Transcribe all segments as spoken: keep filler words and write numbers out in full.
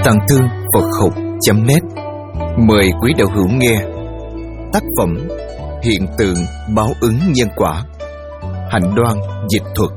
Tàng Thư Phật Học chấm net mời quý đạo hữu nghe tác phẩm Hiện tượng báo ứng nhân quả, Hạnh Đoan dịch thuật.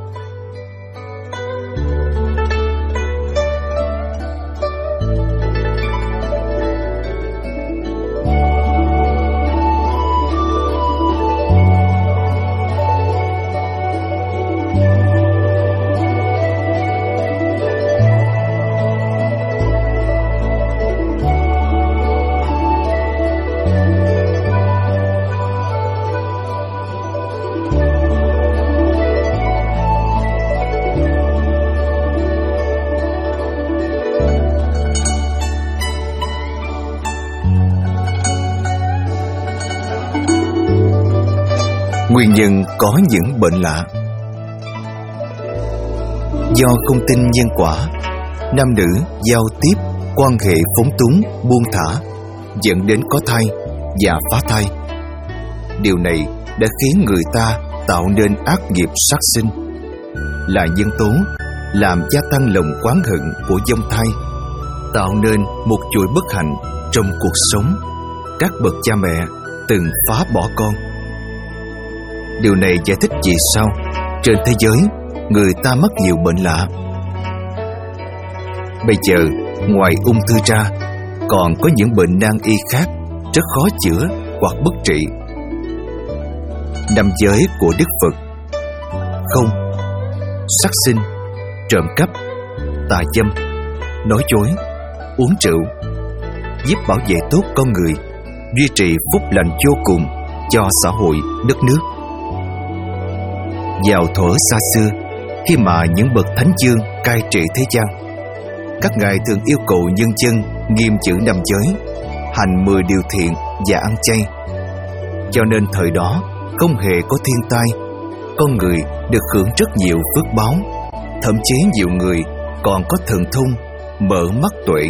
Nguyên nhân có những bệnh lạ. Do không tin nhân quả, nam nữ giao tiếp, quan hệ phóng túng, buông thả, dẫn đến có thai và phá thai. Điều này đã khiến người ta tạo nên ác nghiệp sát sinh, là nhân tố làm gia tăng lòng oán hận của dông thai, tạo nên một chuỗi bất hạnh trong cuộc sống. Các bậc cha mẹ từng phá bỏ con. Điều này giải thích vì sao trên thế giới người ta mắc nhiều bệnh lạ. Bây giờ, ngoài ung thư ra, còn có những bệnh nan y khác rất khó chữa hoặc bất trị. Năm giới của Đức Phật: không, sát sinh, trộm cắp, tà dâm, nói dối, uống rượu, giúp bảo vệ tốt con người, duy trì phúc lành vô cùng cho xã hội, đất nước. Vào thuở xa xưa, khi mà những bậc thánh dương cai trị thế gian, các ngài thường yêu cầu nhân dân nghiêm giữ năm giới, hành mười điều thiện và ăn chay. Cho nên thời đó không hề có thiên tai, con người được hưởng rất nhiều phước báo, thậm chí nhiều người còn có thần thông, mở mắt tuệ.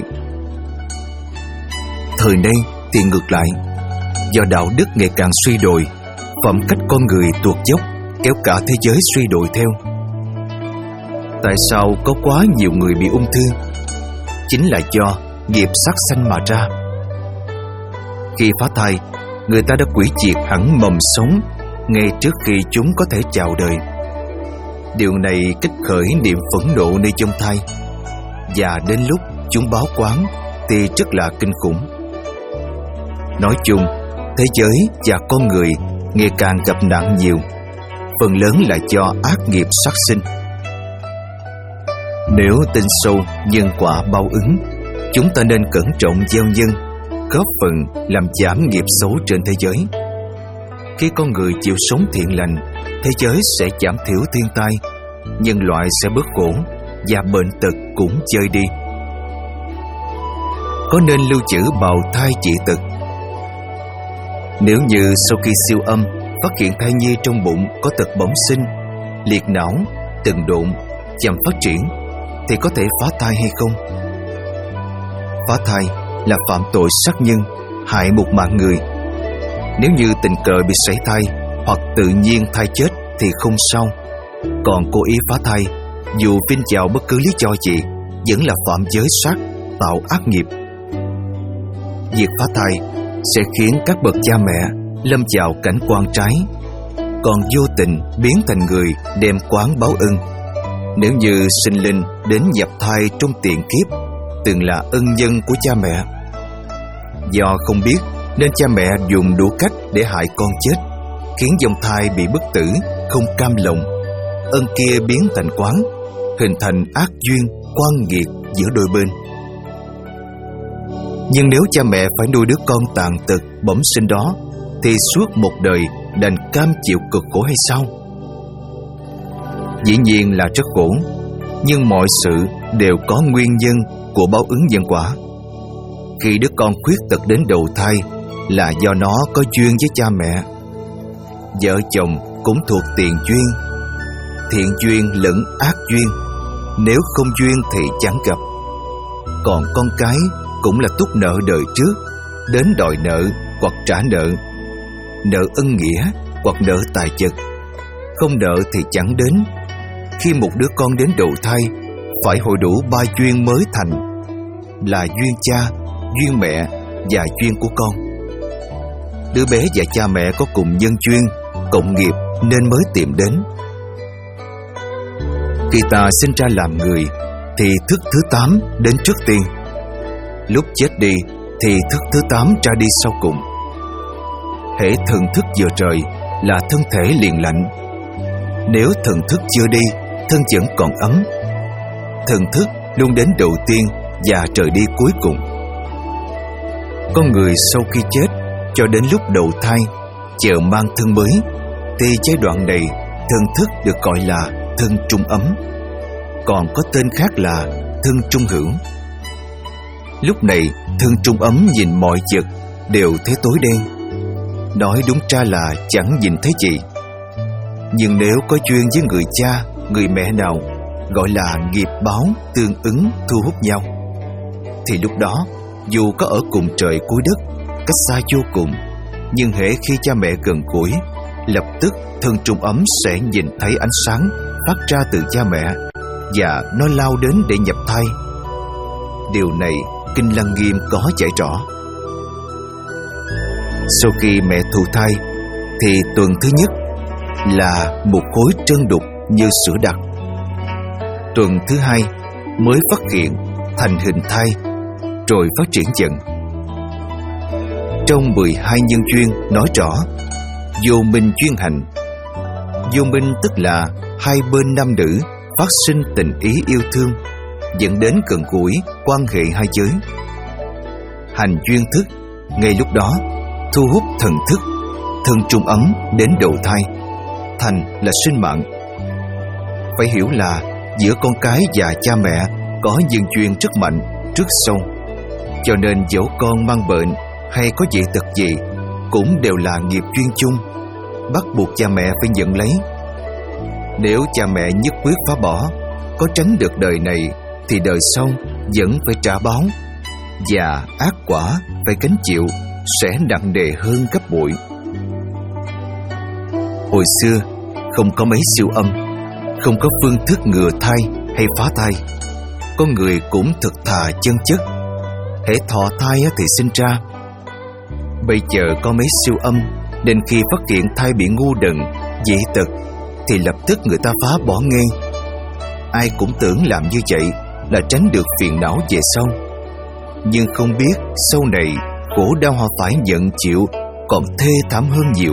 Thời nay thì ngược lại, do đạo đức ngày càng suy đồi, phẩm cách con người tuột dốc, kéo cả thế giới suy đồi theo. Tại sao có quá nhiều người bị ung thư? Chính là do nghiệp sát sanh mà ra. Khi phá thai, người ta đã hủy diệt hẳn mầm sống ngay trước khi chúng có thể chào đời. Điều này kích khởi niềm phẫn nộ nơi trong thai, và đến lúc chúng báo quán thì rất là kinh khủng. Nói chung, thế giới và con người ngày càng gặp nạn nhiều, phần lớn là do ác nghiệp sát sinh. Nếu tin sâu nhân quả báo ứng, chúng ta nên cẩn trọng gieo nhân, góp phần làm giảm nghiệp xấu trên thế giới. Khi con người chịu sống thiện lành, thế giới sẽ giảm thiểu thiên tai, nhân loại sẽ bớt khổ, và bệnh tật cũng chơi đi. Có nên lưu trữ bào thai trị tật? Nếu như sau khi siêu âm phát hiện thai nhi trong bụng có tật bẩm sinh, liệt não, từng độn, chậm phát triển, thì có thể phá thai hay không? Phá thai là phạm tội sát nhân, hại một mạng người. Nếu như tình cờ bị sảy thai hoặc tự nhiên thai chết thì không sao. Còn cố ý phá thai, dù vin vào bất cứ lý do gì, vẫn là phạm giới sát, tạo ác nghiệp. Việc phá thai sẽ khiến các bậc cha mẹ lâm vào cảnh quan trái, còn vô tình biến thành người đem quán báo ân. Nếu như sinh linh đến nhập thai trong tiền kiếp từng là ân nhân của cha mẹ, do không biết nên cha mẹ dùng đủ cách để hại con chết, khiến dòng thai bị bất tử, không cam lòng. Ân kia biến thành quán, hình thành ác duyên, oan nghiệt giữa đôi bên. Nhưng nếu cha mẹ phải nuôi đứa con tàn tật bẩm sinh đó, thì suốt một đời đành cam chịu cực khổ hay sao? Dĩ nhiên là rất khổ, nhưng mọi sự đều có nguyên nhân của báo ứng nhân quả. Khi đứa con khuyết tật đến đầu thai là do nó có duyên với cha mẹ. Vợ chồng cũng thuộc tiền duyên, thiện duyên lẫn ác duyên, nếu không duyên thì chẳng gặp. Còn con cái cũng là túc nợ đời trước, đến đòi nợ hoặc trả nợ, nợ ân nghĩa hoặc nợ tài vật. Không nợ thì chẳng đến. Khi một đứa con đến đầu thai, phải hội đủ ba duyên mới thành. là duyên cha, duyên mẹ và duyên của con. Đứa bé và cha mẹ có cùng nhân duyên, cộng nghiệp nên mới tìm đến. Khi ta sinh ra làm người thì thức thứ tám đến trước tiên. Lúc chết đi thì thức thứ tám ra đi sau cùng. Hễ thần thức vừa rời là thân thể liền lạnh. Nếu thần thức chưa đi, thân vẫn còn ấm. Thần thức luôn đến đầu tiên và rời đi cuối cùng. Con người sau khi chết cho đến lúc đầu thai, chờ mang thân mới, thì giai đoạn này thần thức được gọi là thân trung ấm, còn có tên khác là thân trung hữu. Lúc này thân trung ấm nhìn mọi vật đều thấy tối đen, nói đúng ra là chẳng nhìn thấy gì. Nhưng nếu có duyên với người cha, người mẹ nào, gọi là nghiệp báo tương ứng thu hút nhau, thì lúc đó dù có ở cùng trời cuối đất, cách xa vô cùng, nhưng hễ khi cha mẹ gần gũi, lập tức thân trung ấm sẽ nhìn thấy ánh sáng phát ra từ cha mẹ, và nó lao đến để nhập thai. Điều này Kinh Lăng Nghiêm có giải rõ. Sau khi mẹ thụ thai thì tuần thứ nhất là một khối trơn đục như sữa đặc. Tuần thứ hai mới phát hiện thành hình thai, rồi phát triển dần. Trong mười hai nhân duyên nói rõ vô minh duyên hành. Vô minh tức là hai bên nam nữ phát sinh tình ý yêu thương, dẫn đến gần gũi quan hệ hai giới. Hành duyên thức, ngay lúc đó thu hút thần thức, thân trung ấm đến đầu thai. Thành là sinh mạng. Phải hiểu là giữa con cái và cha mẹ có nhân duyên rất mạnh, rất sâu, cho nên dẫu con mang bệnh hay có dị tật gì cũng đều là nghiệp duyên chung, bắt buộc cha mẹ phải nhận lấy. Nếu cha mẹ nhất quyết phá bỏ, có tránh được đời này thì đời sau vẫn phải trả báo, và ác quả phải gánh chịu sẽ nặng nề hơn gấp bội. Hồi xưa không có mấy siêu âm, không có phương thức ngừa thai hay phá thai. Con người cũng thực thà chân chất, hễ thọ thai thì sinh ra. Bây giờ có mấy siêu âm, nên khi phát hiện thai bị ngu đần, dị tật thì lập tức người ta phá bỏ ngay. Ai cũng tưởng làm như vậy là tránh được phiền não về sau, nhưng không biết sau này khổ đau họ phải nhận chịu còn thê thảm hơn nhiều.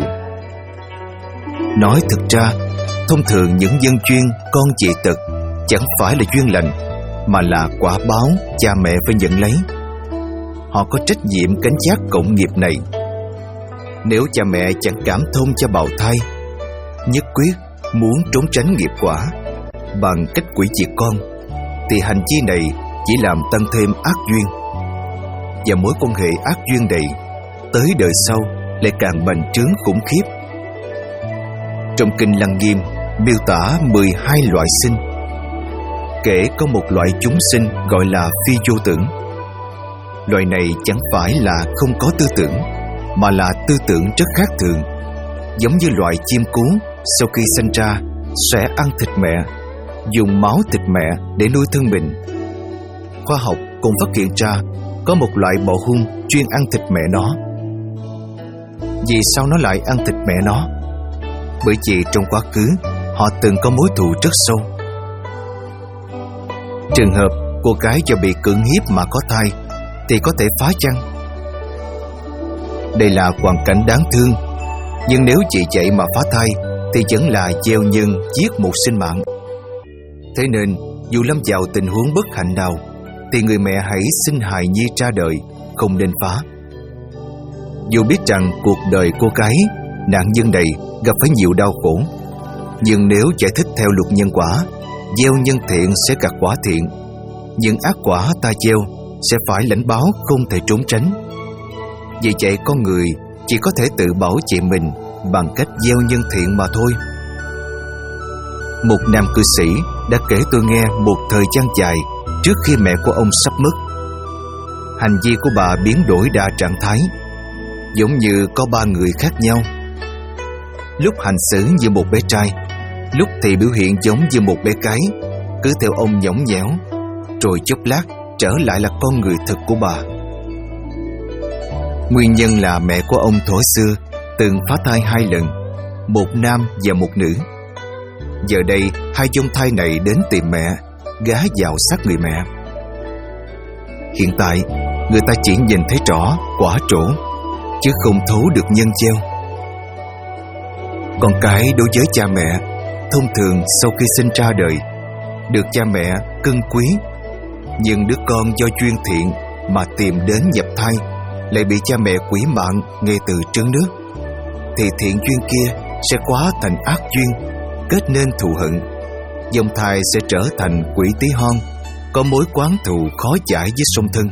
Nói thực ra, thông thường những nhân duyên con dị tật chẳng phải là duyên lành, mà là quả báo cha mẹ phải nhận lấy. Họ có trách nhiệm gánh vác cộng nghiệp này. Nếu cha mẹ chẳng cảm thông cho bào thai, nhất quyết muốn trốn tránh nghiệp quả bằng cách quỷ diệt con, thì hành vi này chỉ làm tăng thêm ác duyên. Và mối quan hệ ác duyên này tới đời sau lại càng bành trướng khủng khiếp. Trong Kinh Lăng Nghiêm miêu tả mười hai loại sinh, kể có một loại chúng sinh gọi là phi vô tưởng. Loại này chẳng phải là không có tư tưởng, mà là tư tưởng rất khác thường. Giống như loại chim cú sau khi sinh ra sẽ ăn thịt mẹ, dùng máu thịt mẹ để nuôi thân mình. Khoa học cũng phát hiện ra có một loại bọ hung chuyên ăn thịt mẹ nó. Vì sao nó lại ăn thịt mẹ nó? Bởi vì trong quá khứ họ từng có mối thù rất sâu. Trường hợp cô gái do bị cưỡng hiếp mà có thai thì có thể phá chăng? Đây là hoàn cảnh đáng thương, nhưng nếu chị vậy mà phá thai thì vẫn là gieo nhân giết một sinh mạng. Thế nên dù lâm vào tình huống bất hạnh nào thì người mẹ hãy sinh hài nhi ra đời, không nên phá. Dù biết rằng cuộc đời cô gái nạn nhân này gặp phải nhiều đau khổ, nhưng nếu giải thích theo luật nhân quả, gieo nhân thiện sẽ gặt quả thiện, nhưng ác quả ta gieo sẽ phải lãnh báo, không thể trốn tránh. Vì vậy con người chỉ có thể tự bảo vệ mình bằng cách gieo nhân thiện mà thôi. Một nam cư sĩ đã kể tôi nghe một thời gian dài trước khi mẹ của ông sắp mất. Hành vi của bà biến đổi đa trạng thái, giống như có ba người khác nhau. Lúc hành xử như một bé trai, lúc thì biểu hiện giống như một bé gái, cứ theo ông nhõng nhẽo, rồi chốc lát trở lại là con người thực của bà. Nguyên nhân là mẹ của ông thuở xưa từng phá thai hai lần, một nam và một nữ. Giờ đây hai dông thai này đến tìm mẹ, gá vào xác người mẹ. Hiện tại người ta chỉ nhìn thấy rõ quả trổ, chứ không thấu được nhân gieo. Con cái đối với cha mẹ thông thường sau khi sinh ra đời được cha mẹ cưng quý, nhưng đứa con do duyên thiện mà tìm đến nhập thai lại bị cha mẹ quỷ mạng ngay từ trứng nước, thì thiện duyên kia sẽ hóa thành ác duyên, kết nên thù hận. Dòng thai sẽ trở thành quỷ tí hon, có mối oán thù khó giải với song thân.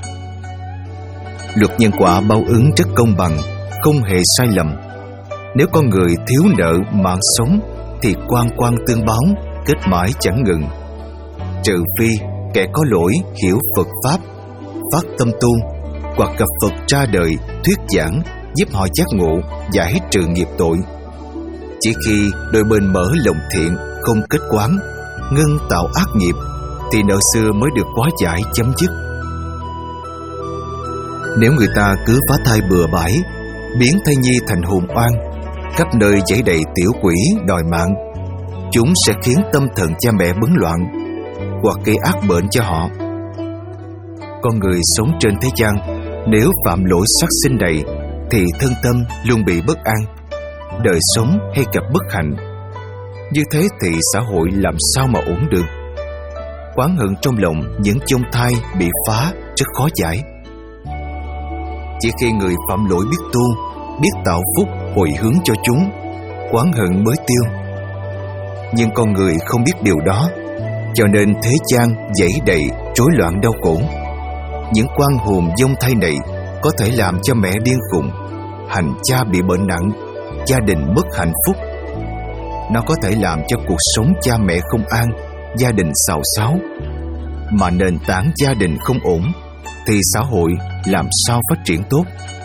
Luật nhân quả báo ứng rất công bằng, không hề sai lầm. Nếu con người thiếu nợ mạng sống thì quan quan tương báo, kết mãi chẳng ngừng. Trừ phi kẻ có lỗi hiểu Phật Pháp, phát tâm tu, hoặc gặp Phật ra đời thuyết giảng giúp họ giác ngộ, giải trừ nghiệp tội. Chỉ khi đôi bên mở lòng thiện, không kết oán, ngưng tạo ác nghiệp, thì nợ xưa mới được hóa giải chấm dứt. Nếu người ta cứ phá thai bừa bãi, biến thai nhi thành hồn oan, khắp nơi dãy đầy tiểu quỷ đòi mạng, chúng sẽ khiến tâm thần cha mẹ bấn loạn, hoặc gây ác bệnh cho họ. Con người sống trên thế gian, nếu phạm lỗi sát sinh này thì thân tâm luôn bị bất an, đời sống hay gặp bất hạnh. Như thế thì xã hội làm sao mà ổn được? Oán hận trong lòng những chông thai bị phá rất khó giải. Chỉ khi người phạm lỗi biết tu, biết tạo phúc hồi hướng cho chúng, oán hận mới tiêu. Nhưng con người không biết điều đó, cho nên thế gian dãy đầy rối loạn đau khổ. Những quan hồn vong thai này có thể làm cho mẹ điên khùng, hành cha bị bệnh nặng, gia đình mất hạnh phúc. Nó có thể làm cho cuộc sống cha mẹ không an, gia đình xào xáo. Mà nền tảng gia đình không ổn thì xã hội làm sao phát triển tốt?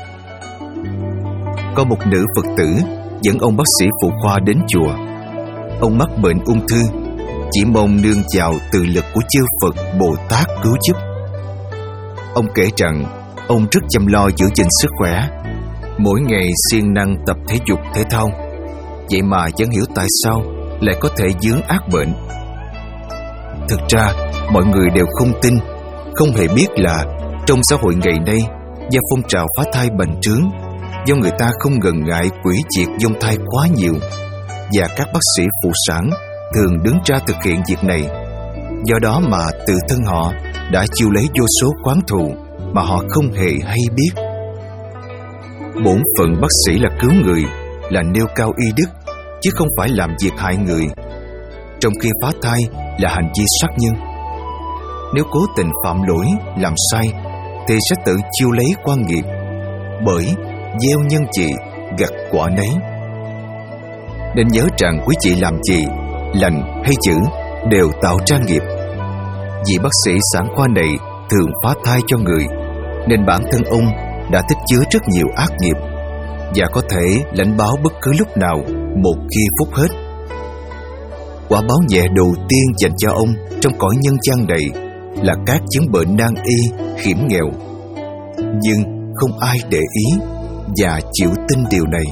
Có một nữ Phật tử dẫn ông bác sĩ phụ khoa đến chùa. Ông mắc bệnh ung thư, chỉ mong nương vào từ lực của chư Phật Bồ Tát cứu giúp. Ông kể rằng ông rất chăm lo giữ gìn sức khỏe, mỗi ngày siêng năng tập thể dục thể thao. Vậy mà chẳng hiểu tại sao lại có thể vướng ác bệnh. Thực ra mọi người đều không tin, không hề biết là trong xã hội ngày nay, do phong trào phá thai bành trướng, do người ta không ngần ngại quỷ diệt vong thai quá nhiều, và các bác sĩ phụ sản thường đứng ra thực hiện việc này. Do đó mà tự thân họ đã chiêu lấy vô số oán thù mà họ không hề hay biết. Bổn phận bác sĩ là cứu người, là nêu cao y đức, chứ không phải làm việc hại người. Trong khi phá thai là hành vi sát nhân. Nếu cố tình phạm lỗi, làm sai thì sẽ tự chiêu lấy quan nghiệp. Bởi gieo nhân gì, gặt quả nấy. Nên nhớ rằng quý vị làm gì, lành hay dữ, đều tạo ra nghiệp. Vị bác sĩ sản khoa này thường phá thai cho người, nên bản thân ông đã tích chứa rất nhiều ác nghiệp, và có thể lãnh báo bất cứ lúc nào, một khi phút hết. Quả báo nhẹ đầu tiên dành cho ông trong cõi nhân gian này là các chứng bệnh nan y, hiểm nghèo. Nhưng không ai để ý và chịu tin điều này.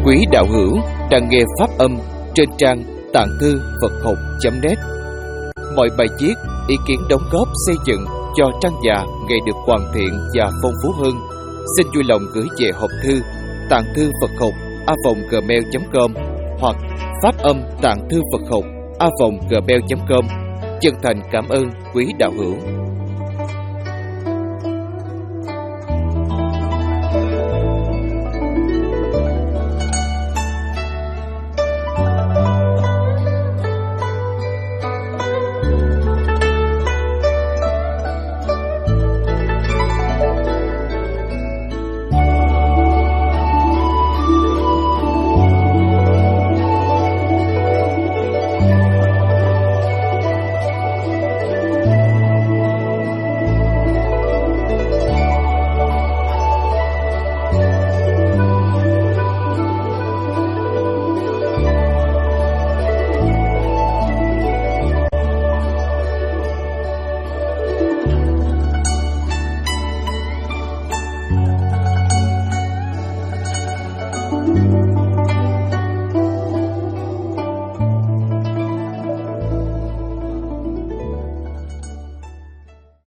Quý đạo hữu đang nghe pháp âm trên trang tạng thư Phật học chấm net. Mọi bài viết, ý kiến đóng góp xây dựng cho trang già ngày được hoàn thiện và phong phú hơn, xin vui lòng gửi về hộp thư tạng thư Phật học a vòng gmail chấm com hoặc pháp âm tạng thư Phật học a vòng gmail chấm com. Chân thành cảm ơn quý đạo hữu.